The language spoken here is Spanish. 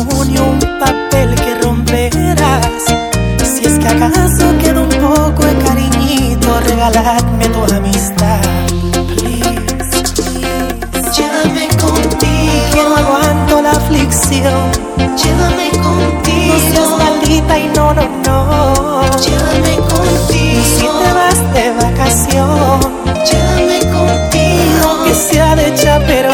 ni un papel que romperás. Si es que acaso queda un poco de cariñito, regaladme tu amistad. Please, please. Llévame contigo, que no aguanto la aflicción. llévame contigo, No seas maldita y no, no, no. llévame contigo, Y si te vas de vacación, llévame contigo, que sea de hecha pero